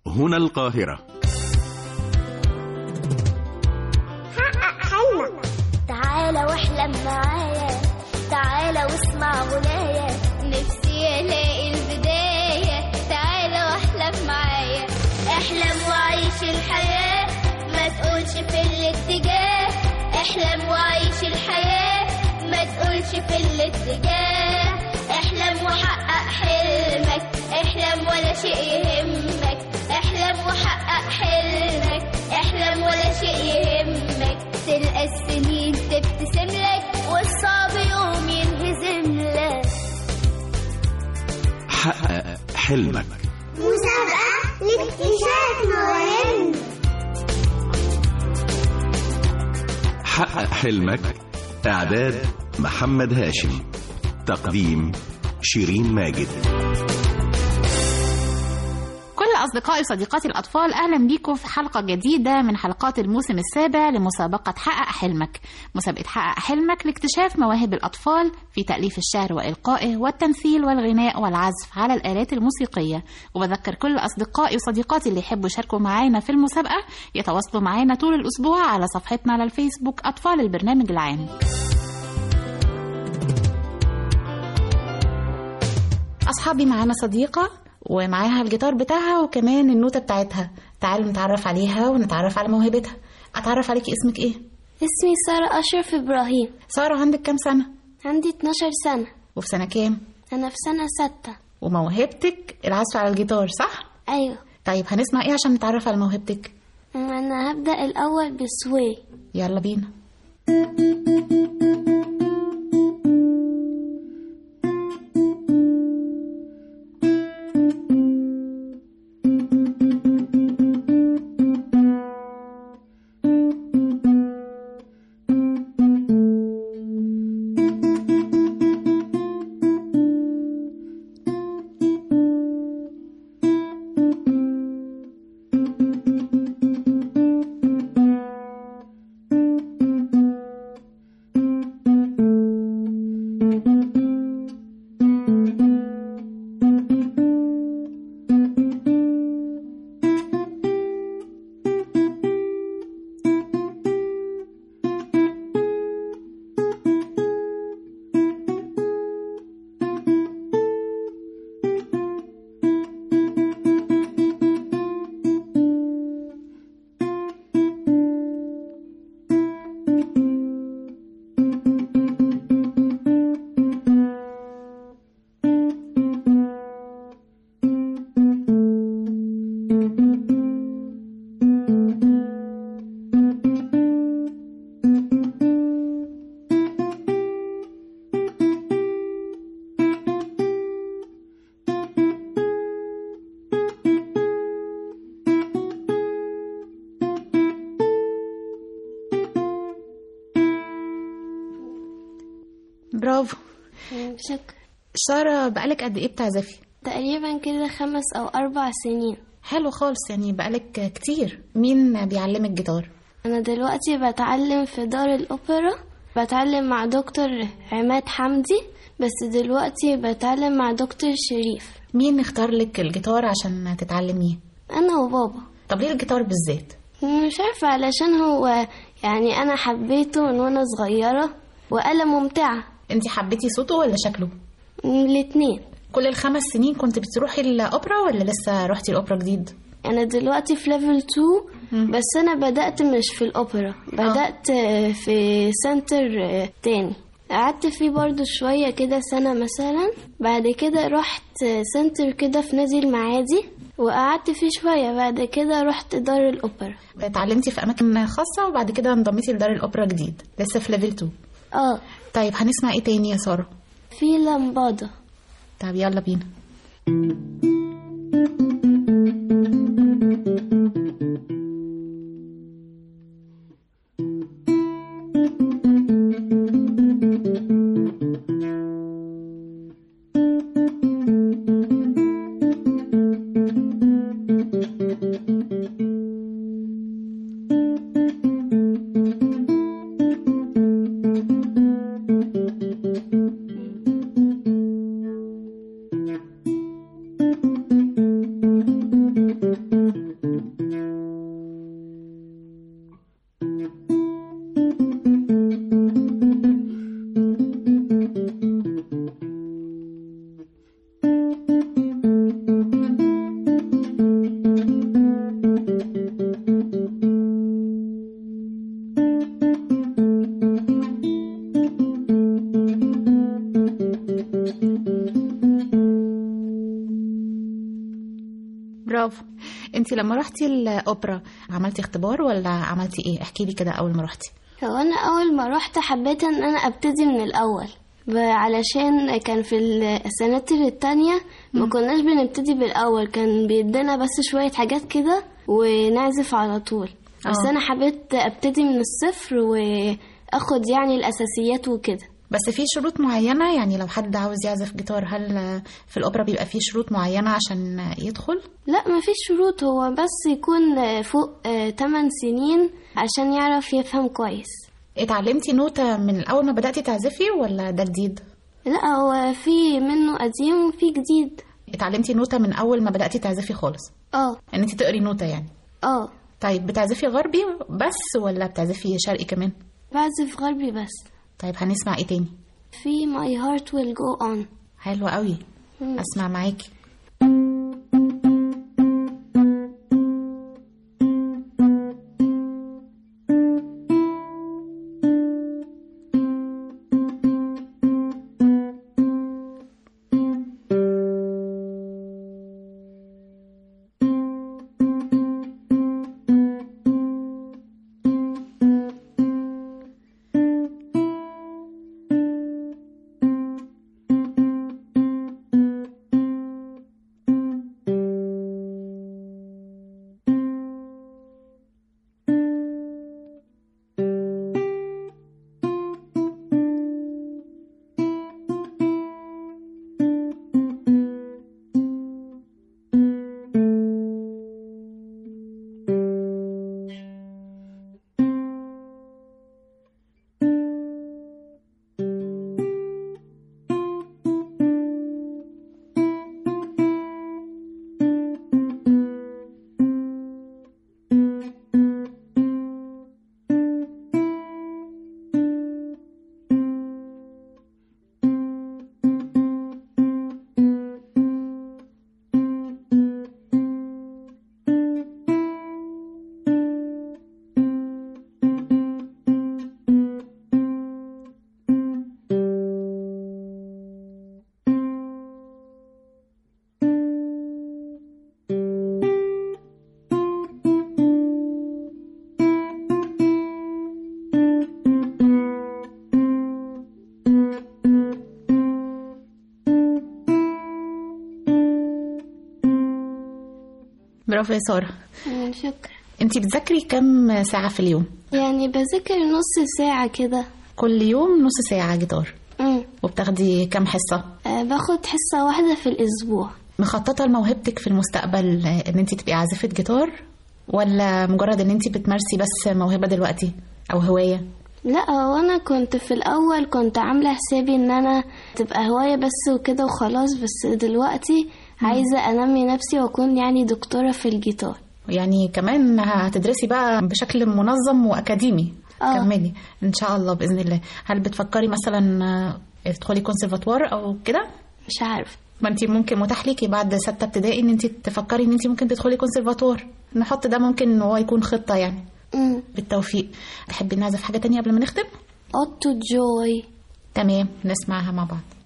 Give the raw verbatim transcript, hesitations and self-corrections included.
هنا القاهرة. حقق حلمك، تعالى واحلم معايا، تعالى واسمع غنايا، نفسي الاقي البداية، تعالى واحلم معايا، احلم وعيش الحياة، ما تقولش في الاتجاه، احلم وعيش الحياة، ما تقولش في الاتجاه، احلم وحقق حلمك، احلم ولا شيء يهمك، احلم وحقق حلمك، احلم ولا شيء يهمك، تلقى السنين تبتسم لك والصعب يوم ينهزم لك. حقق حلمك، مسابقة لاكتشاف مواهب. حقق حلمك، إعداد محمد هاشم، تقديم شيرين ماجد. كل أصدقائي وصديقاتي الأطفال، أهلا بيكم في حلقة جديدة من حلقات الموسم السابع لمسابقة حقق حلمك. مسابقة حقق حلمك لاكتشاف مواهب الأطفال في تأليف الشعر وإلقائه والتمثيل والغناء والعزف على الآلات الموسيقية. وبذكر كل أصدقائي وصديقاتي اللي يحبوا يشاركوا معانا في المسابقة يتواصلوا معانا طول الأسبوع على صفحتنا على الفيسبوك أطفال البرنامج العام. أصحابي، معانا صديقة ومعاها الجيتار بتاعها وكمان النوتة بتاعتها. تعالوا نتعرف عليها ونتعرف على موهبتها. أتعرف عليكي، اسمك إيه؟ اسمي سارة أشرف إبراهيم. سارة، عندك كام سنة؟ عندي اتناشر سنة. وفي سنة كام؟ أنا في سنة ستة. وموهبتك العزف على الجيتار، صح؟ أيوة. طيب هنسمع إيه عشان نتعرف على موهبتك؟ أنا هبدأ الأول بسوي. يلا بينا. برافو. شكرا. سارة، بقالك قد ايه بتعزفي؟ تقريبا كده خمس أو أربع سنين. حلو خالص، يعني بقالك كتير. مين بيعلمك جيتار؟ أنا دلوقتي بتعلم في دار الأوبرا، بتعلم مع دكتور عماد حمدي، بس دلوقتي بتعلم مع دكتور شريف. مين اختار لك الجيتار عشان تتعلميه؟ أنا وبابا. طب ليه الجيتار بالذات؟ مش عارفة، علشان هو يعني أنا حبيته من وأنا صغيرة وآلة ممتعة. انتي حبيتي صوته ولا شكله؟ الاتنين. كل الخمس سنين كنت بتروحي الأوبرا ولا لسه روحتي الأوبرا جديد؟ أنا دلوقتي في ليفل اتنين، بس أنا بدأت مش في الأوبرا، بدأت آه. في سنتر آه تاني. قعدت فيه برضو شوية كده سنة مثلا، بعد كده رحت سنتر كده في نادي المعادي وقعدت فيه شوية، بعد كده رحت دار الأوبرا. اتعلمتي في أماكن خاصة وبعد كده انضميتي لدار الأوبرا جديد، لسه في ليفل اتنين. اه. طيب هنسمع ايه تاني يا سارة؟ في لمبادة. طب يلا بينا. انت لما رحتي الاوبرا عملتي اختبار ولا عملتي ايه؟ احكي لي كده اول ما رحتي. هو انا اول ما رحت حبيت ان انا ابتدي من الاول، علشان كان في السناتر التانية ما كناش بنبتدي بالاول، كان بيدينا بس شوية حاجات كده ونعزف على طول. بس أوه. انا حبيت ابتدي من الصفر واخد يعني الاساسيات وكده. بس في شروط معينة؟ يعني لو حد عاوز يعزف جيتار هل في الأوبرا بيبقى فيه شروط معينة عشان يدخل؟ لا ما فيش شروط، هو بس يكون فوق ثماني سنين عشان يعرف يفهم كويس. اتعلمتي نوتة من أول ما بدأتي تعزفي ولا ده جديد؟ لا هو في منه قديم وفي جديد. اتعلمتي نوتة من أول ما بدأتي تعزفي خالص؟ اه. يعني انت تقري نوتة يعني؟ اه. طيب بتعزفي غربي بس ولا بتعزفي شرقي كمان؟ بعزف غربي بس. طيب هنسمع ايه تاني؟ في My Heart Will Go On. حلوة قوي. مم. اسمع معاكي. برافو يا سارة. شكرا. انتي بتذاكري كم ساعة في اليوم؟ يعني بذاكر نص ساعة كده كل يوم. نص ساعة جيتار. امم وبتاخدي كم حصة؟ أه باخد حصة واحدة في الأسبوع. مخططة لموهبتك في المستقبل ان انتي تبقي عازفة جيتار ولا مجرد ان انتي بتمارسي بس موهبة دلوقتي او هواية؟ لا هو انا كنت في الاول كنت عامله حسابي ان انا تبقى هوايه بس وكده وخلاص، بس دلوقتي عايزه انمي نفسي واكون يعني دكتوره في الجيتار. يعني كمان هتدرسي بقى بشكل منظم واكاديمي. آه. كملي ان شاء الله باذن الله. هل بتفكري مثلا تدخلي كونسرفاتوار او كده؟ مش عارف. ما انت ممكن متاح ليكي بعد ستة ابتدائي ان انت تفكري ان انت ممكن تدخلي كونسرفاتوار. نحط ده ممكن ان هو يكون خطه يعني. امم بالتوفيق. تحبي نعزف حاجه تانية قبل ما نختم؟ Ode to Joy. تمام نسمعها مع بعض.